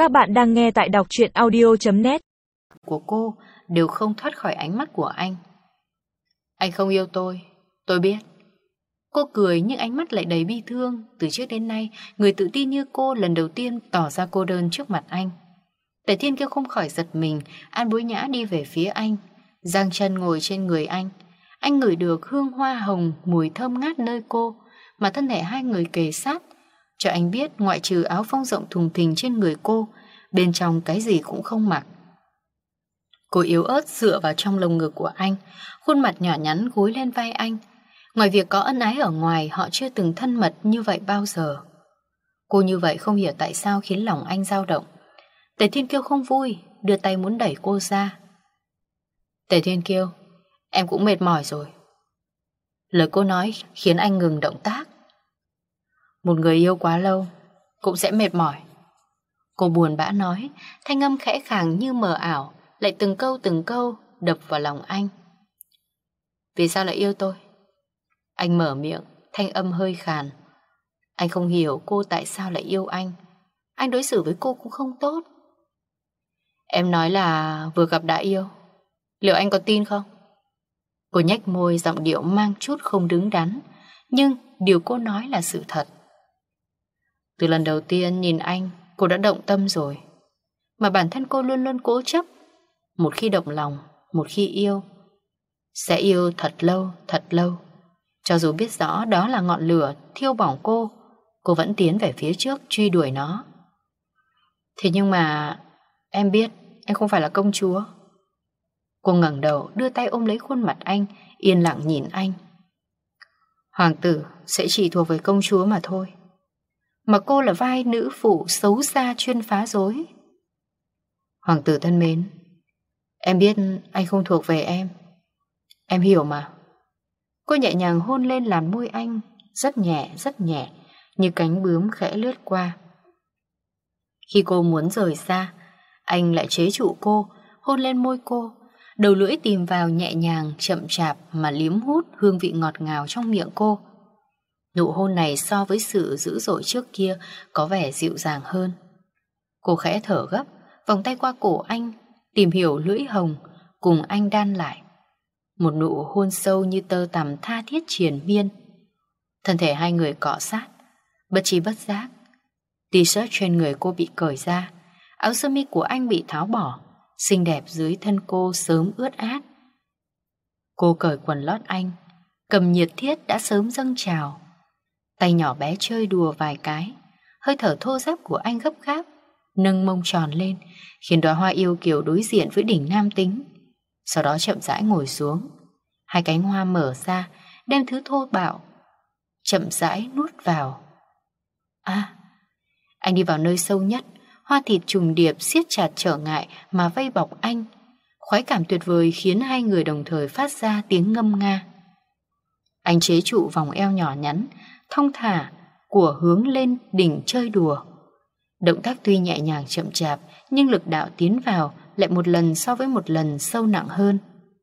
Các bạn đang nghe tại đọc truyện audio.net. Của cô đều không thoát khỏi ánh mắt của anh. Anh không yêu tôi biết. Cô cười nhưng ánh mắt lại đầy bi thương. Từ trước đến nay, người tự tin như cô lần đầu tiên tỏ ra cô đơn trước mặt anh. Tề Thiên Kiêu không khỏi giật mình, An Bối Nhã đi về phía anh, giang chân ngồi trên người anh. Anh ngửi được hương hoa hồng, mùi thơm ngát nơi cô, mà thân thể hai người kề sát, cho anh biết ngoại trừ áo phông rộng thùng thình trên người cô, bên trong cái gì cũng không mặc. Cô yếu ớt dựa vào trong lồng ngực của anh, khuôn mặt nhỏ nhắn gối lên vai anh. Ngoài việc có ân ái ở ngoài, họ chưa từng thân mật như vậy bao giờ. Cô như vậy không hiểu tại sao khiến lòng anh dao động. Tề Thiên Kiêu không vui, đưa tay muốn đẩy cô ra. Tề Thiên Kiêu, em cũng mệt mỏi rồi. Lời cô nói khiến anh ngừng động tác. Một người yêu quá lâu cũng sẽ mệt mỏi. Cô buồn bã nói, thanh âm khẽ khàng như mờ ảo, lại từng câu đập vào lòng anh. Vì sao lại yêu tôi? Anh mở miệng, thanh âm hơi khàn. Anh không hiểu cô tại sao lại yêu anh. Anh đối xử với cô cũng không tốt. Em nói là vừa gặp đã yêu. Liệu anh có tin không? Cô nhếch môi, giọng điệu mang chút không đứng đắn, nhưng điều cô nói là sự thật. Từ lần đầu tiên nhìn anh, cô đã động tâm rồi. Mà bản thân cô luôn luôn cố chấp. Một khi động lòng, một khi yêu, sẽ yêu thật lâu. Cho dù biết rõ đó là ngọn lửa thiêu bỏng cô vẫn tiến về phía trước truy đuổi nó. Thế nhưng mà em biết anh không phải là công chúa. Cô ngẩng đầu đưa tay ôm lấy khuôn mặt anh, yên lặng nhìn anh. Hoàng tử sẽ chỉ thuộc về công chúa mà thôi, mà cô là vai nữ phụ xấu xa chuyên phá rối. Hoàng tử thân mến, em biết anh không thuộc về em hiểu mà. Cô nhẹ nhàng hôn lên làn môi anh, rất nhẹ, như cánh bướm khẽ lướt qua. Khi cô muốn rời xa, anh lại chế trụ cô, hôn lên môi cô, đầu lưỡi tìm vào nhẹ nhàng, chậm chạp mà liếm hút hương vị ngọt ngào trong miệng cô. Nụ hôn này so với sự dữ dội trước kia có vẻ dịu dàng hơn. Cô khẽ thở gấp, vòng tay qua cổ anh, tìm hiểu lưỡi hồng, cùng anh đan lại. Một nụ hôn sâu như tơ tằm tha thiết triền miên. Thân thể hai người cọ sát, bất tri bất giác. T-shirt trên người cô bị cởi ra, áo sơ mi của anh bị tháo bỏ, xinh đẹp dưới thân cô sớm ướt át. Cô cởi quần lót anh, cầm nhiệt thiết đã sớm dâng trào. Tay nhỏ bé chơi đùa vài cái, hơi thở thô ráp của anh gấp gáp, nâng mông tròn lên, khiến đóa hoa yêu kiều đối diện với đỉnh nam tính. Sau đó chậm rãi ngồi xuống, hai cánh hoa mở ra, đem thứ thô bạo chậm rãi nuốt vào. Anh đi vào nơi sâu nhất, hoa thịt trùng điệp siết chặt trở ngại mà vây bọc anh. Khoái cảm tuyệt vời khiến hai người đồng thời phát ra tiếng ngâm nga. Anh chế trụ vòng eo nhỏ nhắn, thong thả của hướng lên đỉnh chơi đùa. Động tác tuy nhẹ nhàng chậm chạp, nhưng lực đạo tiến vào lại một lần so với một lần sâu nặng hơn.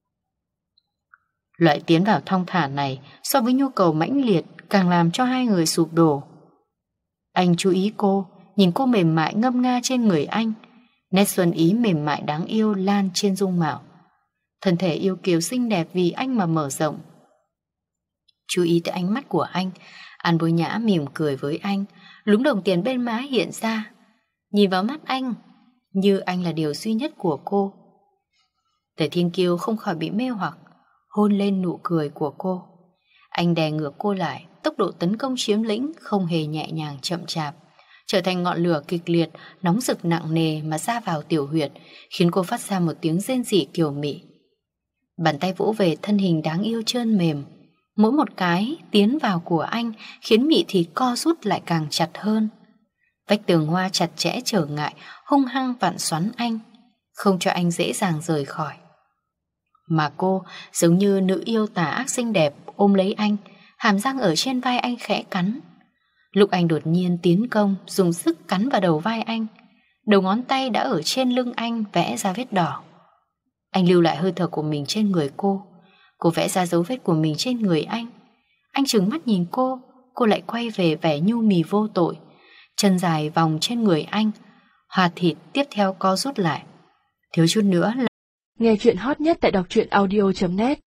Loại tiến vào thong thả này so với nhu cầu mãnh liệt càng làm cho hai người sụp đổ. Anh chú ý cô, nhìn cô mềm mại ngâm nga trên người anh, nét xuân ý mềm mại đáng yêu lan trên dung mạo. Thân thể yêu kiều xinh đẹp vì anh mà mở rộng. Chú ý tới ánh mắt của anh, An Bối Nhã mỉm cười với anh, lúm đồng tiền bên má hiện ra. Nhìn vào mắt anh, như anh là điều duy nhất của cô. Tề Thiên Kiêu không khỏi bị mê hoặc, hôn lên nụ cười của cô. Anh đè ngược cô lại, tốc độ tấn công chiếm lĩnh không hề nhẹ nhàng chậm chạp, trở thành ngọn lửa kịch liệt, nóng rực nặng nề mà ra vào tiểu huyệt, khiến cô phát ra một tiếng rên rỉ kiều mị. Bàn tay vỗ về thân hình đáng yêu trơn mềm, mỗi một cái tiến vào của anh khiến mị thịt co rút lại càng chặt hơn. Vách tường hoa chặt chẽ trở ngại, hung hăng vặn xoắn anh, không cho anh dễ dàng rời khỏi. Mà cô giống như nữ yêu tà ác xinh đẹp ôm lấy anh, hàm răng ở trên vai anh khẽ cắn. Lúc anh đột nhiên tiến công, dùng sức cắn vào đầu vai anh, đầu ngón tay đã ở trên lưng anh vẽ ra vết đỏ. Anh lưu lại hơi thở của mình trên người cô vẽ ra dấu vết của mình trên người anh. Anh trừng mắt nhìn cô lại quay về vẻ nhu mì vô tội, chân dài vòng trên người anh, Hạt thịt tiếp theo co rút lại. Thiếu chút nữa là... Nghe chuyện hot nhất tại đọc truyện audio.net